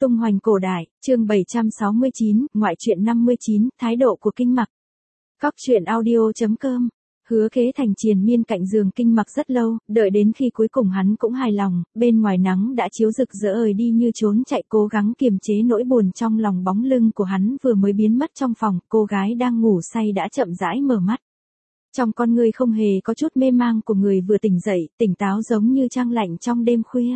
Tung hoành cổ đại, chương 769, ngoại truyện 59, thái độ của Kinh Mặc. Cóc truyện audio.com. Hứa Kế Thành triền miên cạnh giường Kinh Mặc rất lâu, đợi đến khi cuối cùng hắn cũng hài lòng, bên ngoài nắng đã chiếu rực rỡ ời đi như trốn chạy, cố gắng kiềm chế nỗi buồn trong lòng. Bóng lưng của hắn vừa mới biến mất trong phòng, cô gái đang ngủ say đã chậm rãi mở mắt. Trong con ngươi không hề có chút mê mang của người vừa tỉnh dậy, tỉnh táo giống như trăng lạnh trong đêm khuya.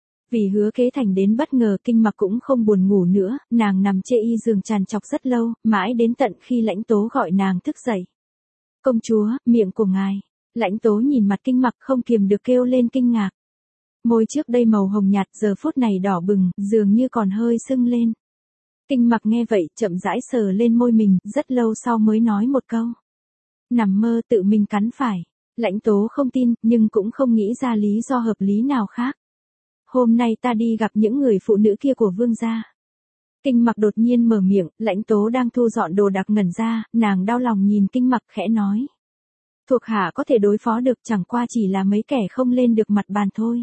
Vì Hứa Kế Thành đến bất ngờ, Kinh Mặc cũng không buồn ngủ nữa, nàng nằm chê y giường trằn trọc rất lâu, mãi đến tận khi Lãnh Tố gọi nàng thức dậy. "Công chúa, miệng của ngài." Lãnh Tố nhìn mặt Kinh Mặc không kiềm được kêu lên kinh ngạc. Môi trước đây màu hồng nhạt giờ phút này đỏ bừng, dường như còn hơi sưng lên. Kinh Mặc nghe vậy, chậm rãi sờ lên môi mình, rất lâu sau mới nói một câu. "Nằm mơ." Tự mình cắn phải. Lãnh Tố không tin, nhưng cũng không nghĩ ra lý do hợp lý nào khác. "Hôm nay ta đi gặp những người phụ nữ kia của vương gia." Kinh Mặc đột nhiên mở miệng, Lãnh Tố đang thu dọn đồ đạc ngẩn ra, nàng đau lòng nhìn Kinh Mặc khẽ nói. "Thuộc hạ có thể đối phó được, chẳng qua chỉ là mấy kẻ không lên được mặt bàn thôi.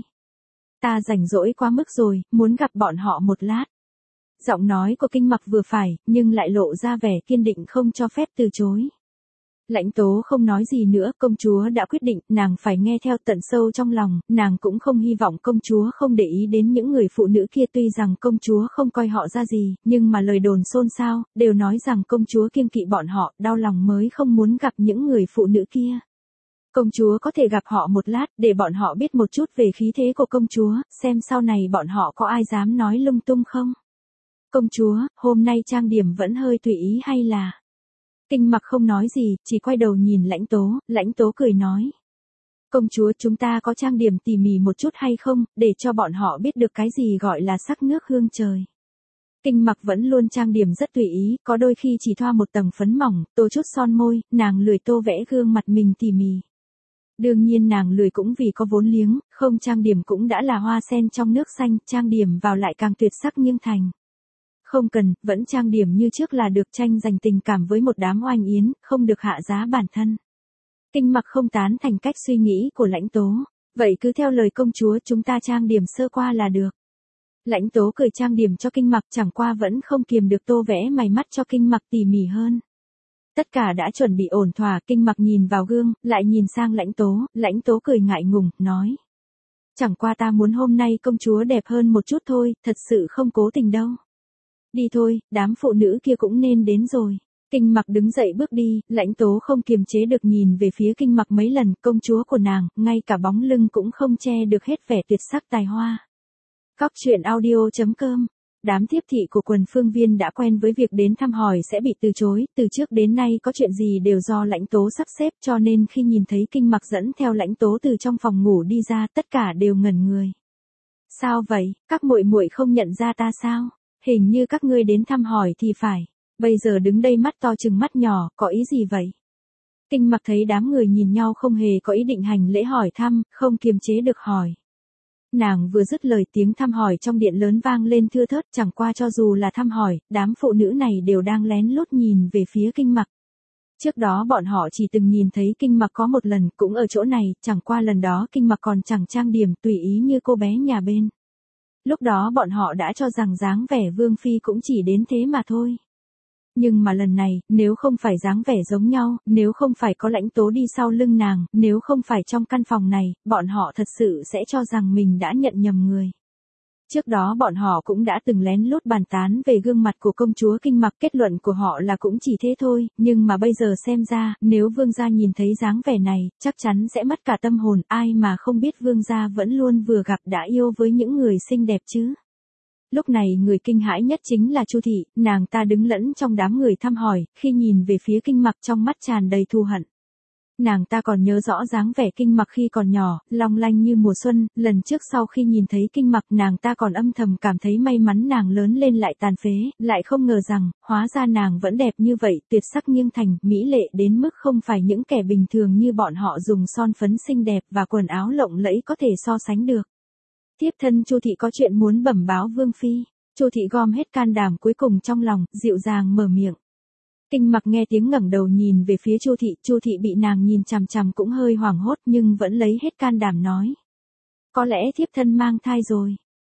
Ta rảnh rỗi quá mức rồi, muốn gặp bọn họ một lát." Giọng nói của Kinh Mặc vừa phải, nhưng lại lộ ra vẻ kiên định không cho phép từ chối. Lãnh Tố không nói gì nữa, công chúa đã quyết định, nàng phải nghe theo tận sâu trong lòng, nàng cũng không hy vọng công chúa không để ý đến những người phụ nữ kia. Tuy rằng công chúa không coi họ ra gì, nhưng mà lời đồn xôn xao, đều nói rằng công chúa kiêng kỵ bọn họ, đau lòng mới không muốn gặp những người phụ nữ kia. Công chúa có thể gặp họ một lát, để bọn họ biết một chút về khí thế của công chúa, xem sau này bọn họ có ai dám nói lung tung không. "Công chúa, hôm nay trang điểm vẫn hơi tùy ý hay là..." Kinh Mặc không nói gì, chỉ quay đầu nhìn Lãnh Tố cười nói. "Công chúa, chúng ta có trang điểm tỉ mỉ một chút hay không, để cho bọn họ biết được cái gì gọi là sắc nước hương trời." Kinh Mặc vẫn luôn trang điểm rất tùy ý, có đôi khi chỉ thoa một tầng phấn mỏng, tô chút son môi, nàng lười tô vẽ gương mặt mình tỉ mỉ. Đương nhiên nàng lười cũng vì có vốn liếng, không trang điểm cũng đã là hoa sen trong nước xanh, trang điểm vào lại càng tuyệt sắc nghiêng thành. "Không cần, vẫn trang điểm như trước là được." Tranh giành tình cảm với một đám oanh yến, không được hạ giá bản thân. Kinh Mặc không tán thành cách suy nghĩ của Lãnh Tố. "Vậy cứ theo lời công chúa, chúng ta trang điểm sơ qua là được." Lãnh Tố cười trang điểm cho Kinh Mặc, chẳng qua vẫn không kiềm được tô vẽ mày mắt cho Kinh Mặc tỉ mỉ hơn. Tất cả đã chuẩn bị ổn thỏa, Kinh Mặc nhìn vào gương, lại nhìn sang Lãnh Tố cười ngại ngùng, nói. "Chẳng qua ta muốn hôm nay công chúa đẹp hơn một chút thôi, thật sự không cố tình đâu." "Đi thôi, đám phụ nữ kia cũng nên đến rồi." Kinh Mặc đứng dậy bước đi, Lãnh Tố không kiềm chế được nhìn về phía Kinh Mặc mấy lần, công chúa của nàng, ngay cả bóng lưng cũng không che được hết vẻ tuyệt sắc tài hoa. Cóc truyện audio.com. Đám tiếp thị của quần Phương Viên đã quen với việc đến thăm hỏi sẽ bị từ chối, từ trước đến nay có chuyện gì đều do Lãnh Tố sắp xếp, cho nên khi nhìn thấy Kinh Mặc dẫn theo Lãnh Tố từ trong phòng ngủ đi ra, tất cả đều ngẩn người. "Sao vậy, các muội muội không nhận ra ta sao? Hình như các ngươi đến thăm hỏi thì phải. Bây giờ đứng đây mắt to chừng mắt nhỏ, có ý gì vậy?" Kinh Mặc thấy đám người nhìn nhau không hề có ý định hành lễ hỏi thăm, không kiềm chế được hỏi. Nàng vừa dứt lời, tiếng thăm hỏi trong điện lớn vang lên thưa thớt, chẳng qua cho dù là thăm hỏi, đám phụ nữ này đều đang lén lút nhìn về phía Kinh Mặc. Trước đó bọn họ chỉ từng nhìn thấy Kinh Mặc có một lần, cũng ở chỗ này, chẳng qua lần đó Kinh Mặc còn chẳng trang điểm, tùy ý như cô bé nhà bên. Lúc đó bọn họ đã cho rằng dáng vẻ vương phi cũng chỉ đến thế mà thôi. Nhưng mà lần này, nếu không phải dáng vẻ giống nhau, nếu không phải có Lãnh Tố đi sau lưng nàng, nếu không phải trong căn phòng này, bọn họ thật sự sẽ cho rằng mình đã nhận nhầm người. Trước đó bọn họ cũng đã từng lén lút bàn tán về gương mặt của công chúa Kinh Mặc, kết luận của họ là cũng chỉ thế thôi, nhưng mà bây giờ xem ra, nếu vương gia nhìn thấy dáng vẻ này, chắc chắn sẽ mất cả tâm hồn, ai mà không biết vương gia vẫn luôn vừa gặp đã yêu với những người xinh đẹp chứ. Lúc này người kinh hãi nhất chính là Chu thị, nàng ta đứng lẫn trong đám người thăm hỏi, khi nhìn về phía Kinh Mặc trong mắt tràn đầy thù hận. Nàng ta còn nhớ rõ dáng vẻ Kinh Mặc khi còn nhỏ, long lanh như mùa xuân, lần trước sau khi nhìn thấy Kinh Mặc nàng ta còn âm thầm cảm thấy may mắn nàng lớn lên lại tàn phế, lại không ngờ rằng, hóa ra nàng vẫn đẹp như vậy, tuyệt sắc nghiêng thành, mỹ lệ đến mức không phải những kẻ bình thường như bọn họ dùng son phấn xinh đẹp và quần áo lộng lẫy có thể so sánh được. Tiếp thân Chu thị có chuyện muốn bẩm báo vương phi. Chu thị gom hết can đảm cuối cùng trong lòng, dịu dàng mở miệng. Kinh Mặc nghe tiếng ngẩng đầu nhìn về phía Chu thị bị nàng nhìn chằm chằm cũng hơi hoảng hốt nhưng vẫn lấy hết can đảm nói. "Có lẽ thiếp thân mang thai rồi."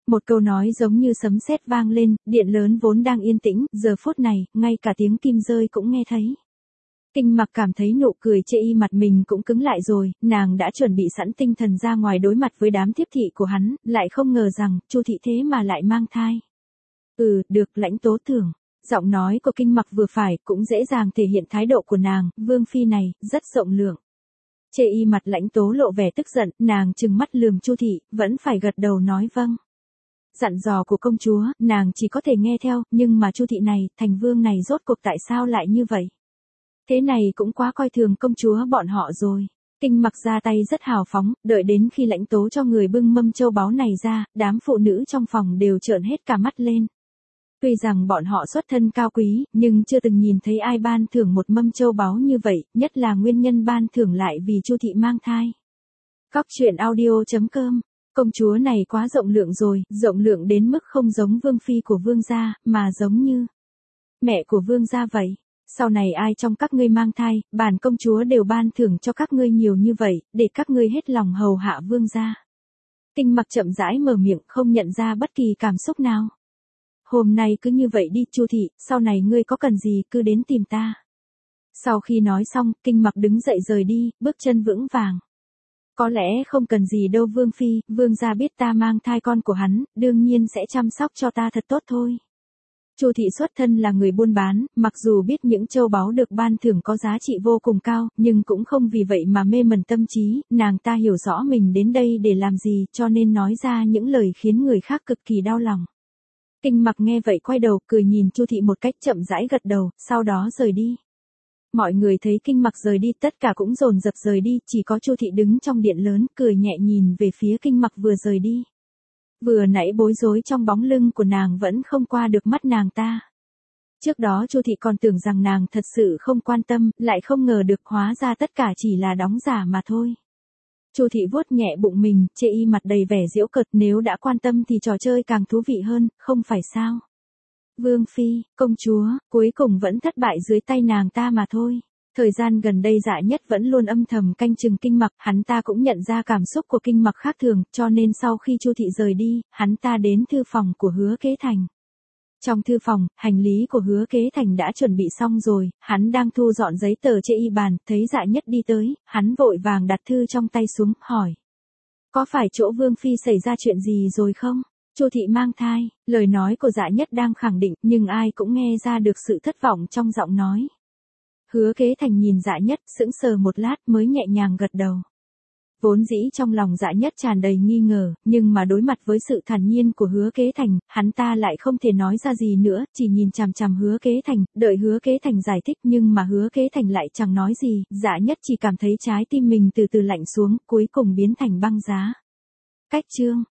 Một câu nói giống như sấm sét vang lên, điện lớn vốn đang yên tĩnh, giờ phút này, ngay cả tiếng kim rơi cũng nghe thấy. Kinh Mặc cảm thấy nụ cười chê y mặt mình cũng cứng lại rồi, nàng đã chuẩn bị sẵn tinh thần ra ngoài đối mặt với đám tiếp thị của hắn, lại không ngờ rằng, Chu thị thế mà lại mang thai. Được, lãnh tố tưởng. Giọng nói của Kinh Mặc vừa phải, cũng dễ dàng thể hiện thái độ của nàng, vương phi này, rất rộng lượng. Chê y mặt lãnh tố lộ vẻ tức giận, nàng trừng mắt lườm Chu thị, vẫn phải gật đầu nói vâng. Dặn dò của công chúa, nàng chỉ có thể nghe theo, nhưng mà Chu thị này, thành vương này rốt cuộc tại sao lại như vậy? Thế này cũng quá coi thường công chúa bọn họ rồi. Kinh Mặc ra tay rất hào phóng, đợi đến khi lãnh tố cho người bưng mâm châu báu này ra, đám phụ nữ trong phòng đều trợn hết cả mắt lên. Tuy rằng bọn họ xuất thân cao quý, nhưng chưa từng nhìn thấy ai ban thưởng một mâm châu báu như vậy, nhất là nguyên nhân ban thưởng lại vì Chu thị mang thai. Cóc truyện audio.com. Công chúa này quá rộng lượng rồi, rộng lượng đến mức không giống vương phi của vương gia, mà giống như mẹ của vương gia vậy. Sau này ai trong các ngươi mang thai, bản công chúa đều ban thưởng cho các ngươi nhiều như vậy, để các ngươi hết lòng hầu hạ vương gia. Kinh Mặc chậm rãi mở miệng, không nhận ra bất kỳ cảm xúc nào. Hôm nay cứ như vậy đi, Chu thị, sau này ngươi có cần gì cứ đến tìm ta. Sau khi nói xong, Kinh Mặc đứng dậy rời đi, bước chân vững vàng. Có lẽ không cần gì đâu vương phi, vương gia biết ta mang thai con của hắn, đương nhiên sẽ chăm sóc cho ta thật tốt thôi. Chu thị xuất thân là người buôn bán, mặc dù biết những châu báu được ban thưởng có giá trị vô cùng cao, nhưng cũng không vì vậy mà mê mẩn tâm trí, nàng ta hiểu rõ mình đến đây để làm gì, cho nên nói ra những lời khiến người khác cực kỳ đau lòng. Kinh Mặc nghe vậy quay đầu, cười nhìn Chu thị một cách chậm rãi gật đầu, sau đó rời đi. Mọi người thấy Kinh Mặc rời đi, tất cả cũng dồn dập rời đi, chỉ có Chu thị đứng trong điện lớn, cười nhẹ nhìn về phía Kinh Mặc vừa rời đi. Vừa nãy bối rối trong bóng lưng của nàng vẫn không qua được mắt nàng ta. Trước đó Chu thị còn tưởng rằng nàng thật sự không quan tâm, lại không ngờ được hóa ra tất cả chỉ là đóng giả mà thôi. Chu thị vuốt nhẹ bụng mình, chê y mặt đầy vẻ giễu cợt, nếu đã quan tâm thì trò chơi càng thú vị hơn, không phải sao? Vương phi, công chúa, cuối cùng vẫn thất bại dưới tay nàng ta mà thôi. Thời gian gần đây Dạ Nhất vẫn luôn âm thầm canh chừng Kinh Mặc, hắn ta cũng nhận ra cảm xúc của Kinh Mặc khác thường, cho nên sau khi Chu thị rời đi, hắn ta đến thư phòng của Hứa Kế Thành. Trong thư phòng, hành lý của Hứa Kế Thành đã chuẩn bị xong rồi, hắn đang thu dọn giấy tờ trên y bàn, thấy Dạ Nhất đi tới, hắn vội vàng đặt thư trong tay xuống, hỏi. Có phải chỗ Vương phi xảy ra chuyện gì rồi không? Chu thị mang thai, lời nói của Dạ Nhất đang khẳng định, nhưng ai cũng nghe ra được sự thất vọng trong giọng nói. Hứa Kế Thành nhìn Dạ Nhất, sững sờ một lát mới nhẹ nhàng gật đầu. Vốn dĩ trong lòng Dạ Nhất tràn đầy nghi ngờ, nhưng mà đối mặt với sự thản nhiên của Hứa Kế Thành, hắn ta lại không thể nói ra gì nữa, chỉ nhìn chằm chằm Hứa Kế Thành, đợi Hứa Kế Thành giải thích, nhưng mà Hứa Kế Thành lại chẳng nói gì, Dạ Nhất chỉ cảm thấy trái tim mình từ từ lạnh xuống, cuối cùng biến thành băng giá. Cách chương